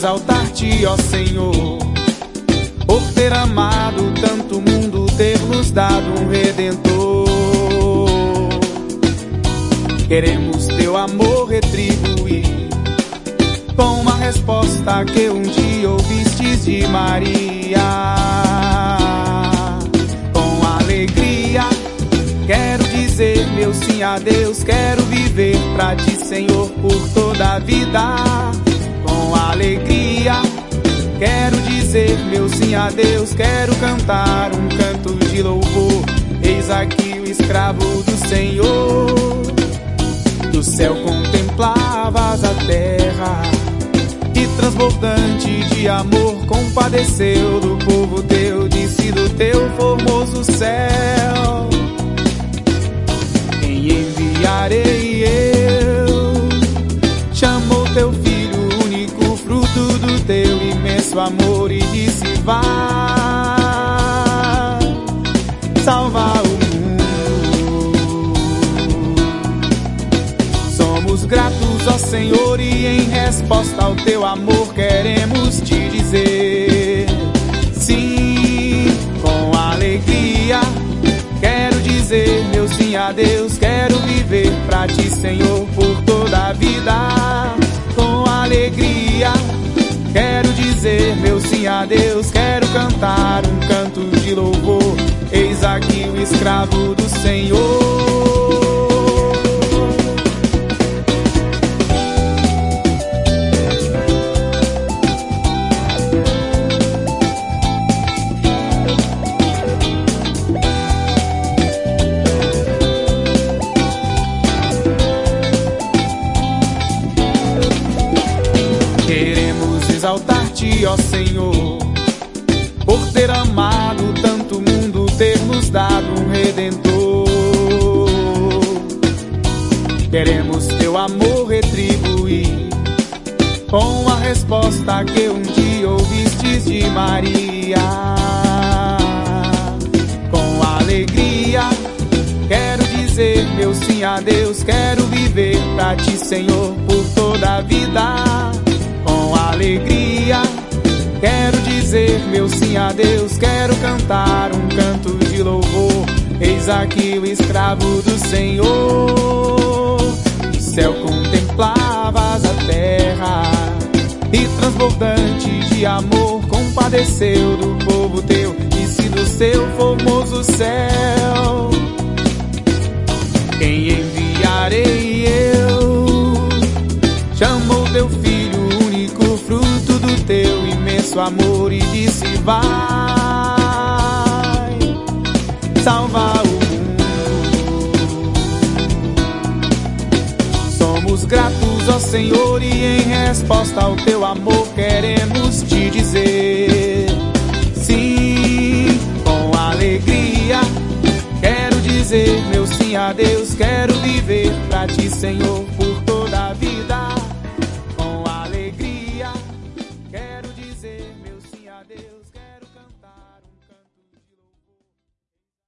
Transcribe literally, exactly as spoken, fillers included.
exaltar-te, ó Senhor, por ter amado tanto o mundo, ter nos dado um Redentor. Queremos teu amor retribuir com uma resposta que um dia ouvistes de Maria. Com alegria quero dizer meu sim a Deus, quero viver pra ti, Senhor, por toda a vida. Com alegria quero dizer meu sim a Deus, quero cantar um canto de louvor. Eis aqui o escravo do Senhor. Do céu contemplavas a terra e transbordante de amor compadeceu do povo teu, disse do teu formoso céu: quem enviarei eu? Chamou teu filho único, fruto do teu imenso amor, e disse: vai salvar o mundo. Somos gratos, ó Senhor, e em resposta ao teu amor queremos te dizer sim. Com alegria quero dizer meu sim a Deus, quero viver pra ti, Senhor, por toda a vida. Com alegria quero dizer meu sim a Deus, quero cantar um canto de louvor. Eis aqui o escravo do Senhor. Queremos exaltar-te, ó Senhor, por ter amado tanto o mundo, ter nos dado um Redentor. Queremos teu amor retribuir com a resposta que um dia ouvistes de Maria. Com alegria quero dizer meu sim a Deus, quero viver pra ti, Senhor, por toda a vida. Com alegria quero dizer meu sim a Deus, quero cantar um canto de louvor. Eis aqui o escravo do Senhor. Do céu contemplavas a terra e transbordante de amor compadeceu do povo teu, disse do seu formoso céu: quem enviarei eu? Chamou teu filho único, fruto do teu imenso amor, e disse: vai salvar o mundo. Somos gratos, ó Senhor, e em resposta ao teu amor queremos te dizer sim. Com alegria quero dizer meu sim a Deus, quero viver pra ti, Senhor,